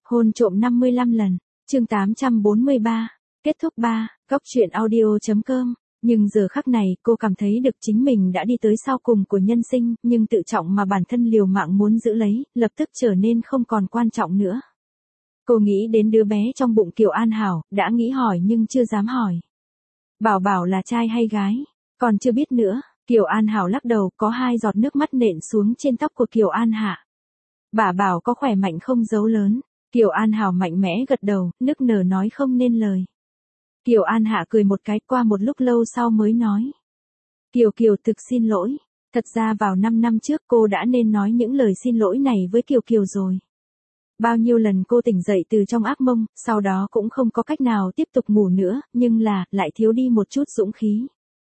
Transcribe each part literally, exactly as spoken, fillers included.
Hôn trộm năm mươi lăm lần, chương tám trăm bốn mươi ba, kết thúc ba, góc truyện audio.com. Nhưng giờ khắc này cô cảm thấy được chính mình đã đi tới sau cùng của nhân sinh, nhưng tự trọng mà bản thân liều mạng muốn giữ lấy, lập tức trở nên không còn quan trọng nữa. Cô nghĩ đến đứa bé trong bụng Kiều An Hảo, đã nghĩ hỏi nhưng chưa dám hỏi. Bảo Bảo là trai hay gái, còn chưa biết nữa. Kiều An Hảo lắc đầu, có hai giọt nước mắt nện xuống trên tóc của Kiều An Hạ. Bà bảo có khỏe mạnh không giấu lớn. Kiều An Hảo mạnh mẽ gật đầu, nức nở nói không nên lời. Kiều An Hạ cười một cái, qua một lúc lâu sau mới nói. Kiều Kiều thực xin lỗi. Thật ra vào năm năm trước cô đã nên nói những lời xin lỗi này với Kiều Kiều rồi. Bao nhiêu lần cô tỉnh dậy từ trong ác mộng, sau đó cũng không có cách nào tiếp tục ngủ nữa, nhưng là, lại thiếu đi một chút dũng khí.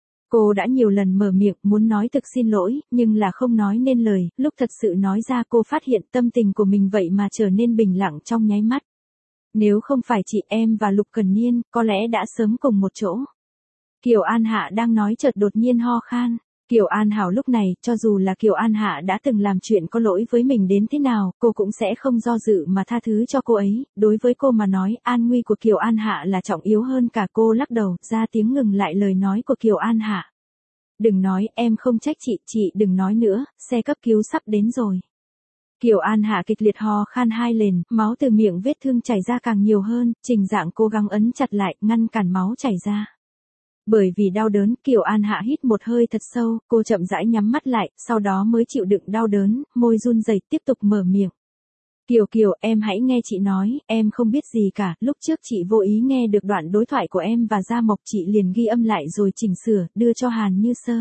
Cô đã nhiều lần mở miệng muốn nói thực xin lỗi, nhưng là không nói nên lời, lúc thật sự nói ra cô phát hiện tâm tình của mình vậy mà trở nên bình lặng trong nháy mắt. Nếu không phải chị em và Lục Cần Niên, có lẽ đã sớm cùng một chỗ. Kiều An Hạ đang nói chợt đột nhiên ho khan. Kiều An Hảo lúc này, cho dù là Kiều An Hạ đã từng làm chuyện có lỗi với mình đến thế nào, cô cũng sẽ không do dự mà tha thứ cho cô ấy. Đối với cô mà nói, an nguy của Kiều An Hạ là trọng yếu hơn cả. Cô lắc đầu, ra tiếng ngừng lại lời nói của Kiều An Hạ. Đừng nói, em không trách chị, chị đừng nói nữa, xe cấp cứu sắp đến rồi. Kiều An Hạ kịch liệt ho khan hai lần, máu từ miệng vết thương chảy ra càng nhiều hơn, Trình Dạng cố gắng ấn chặt lại, ngăn cản máu chảy ra. Bởi vì đau đớn, Kiều An Hạ hít một hơi thật sâu, cô chậm rãi nhắm mắt lại, sau đó mới chịu đựng đau đớn, môi run rẩy tiếp tục mở miệng. Kiều Kiều, em hãy nghe chị nói, em không biết gì cả, lúc trước chị vô ý nghe được đoạn đối thoại của em và Gia Mộc, chị liền ghi âm lại rồi chỉnh sửa, đưa cho Hàn Như Sơ.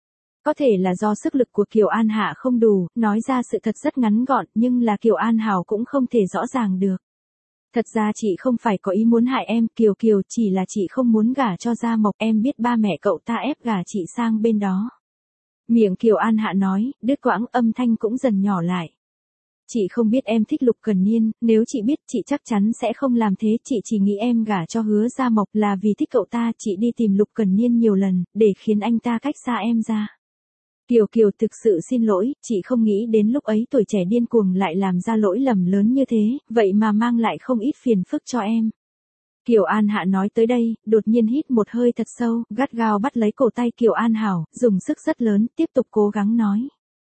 Có thể là do sức lực của Kiều An Hạ không đủ, nói ra sự thật rất ngắn gọn, nhưng là Kiều An Hảo cũng không thể rõ ràng được. Thật ra chị không phải có ý muốn hại em, Kiều Kiều, chỉ là chị không muốn gả cho Gia Mộc, em biết ba mẹ cậu ta ép gả chị sang bên đó. Miệng Kiều An Hạ nói, đứt quãng, âm thanh cũng dần nhỏ lại. Chị không biết em thích Lục Cần Niên, nếu chị biết chị chắc chắn sẽ không làm thế, chị chỉ nghĩ em gả cho Hứa Gia Mộc là vì thích cậu ta, chị đi tìm Lục Cần Niên nhiều lần, để khiến anh ta cách xa em ra. Kiều Kiều, thực sự xin lỗi, chị không nghĩ đến lúc ấy tuổi trẻ điên cuồng lại làm ra lỗi lầm lớn như thế, vậy mà mang lại không ít phiền phức cho em. Kiều An Hạ nói tới đây, đột nhiên hít một hơi thật sâu, gắt gao bắt lấy cổ tay Kiều An Hảo, dùng sức rất lớn, tiếp tục cố gắng nói.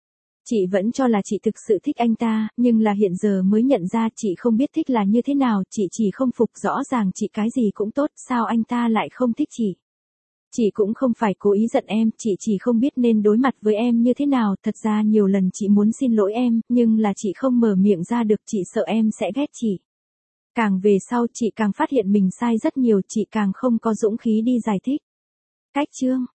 Chị vẫn cho là chị thực sự thích anh ta, nhưng là hiện giờ mới nhận ra chị không biết thích là như thế nào, chị chỉ không phục, rõ ràng chị cái gì cũng tốt, sao anh ta lại không thích chị. Chị cũng không phải cố ý giận em, chị chỉ không biết nên đối mặt với em như thế nào, thật ra nhiều lần chị muốn xin lỗi em, nhưng là chị không mở miệng ra được, chị sợ em sẽ ghét chị. Càng về sau chị càng phát hiện mình sai rất nhiều, chị càng không có dũng khí đi giải thích. Cách chương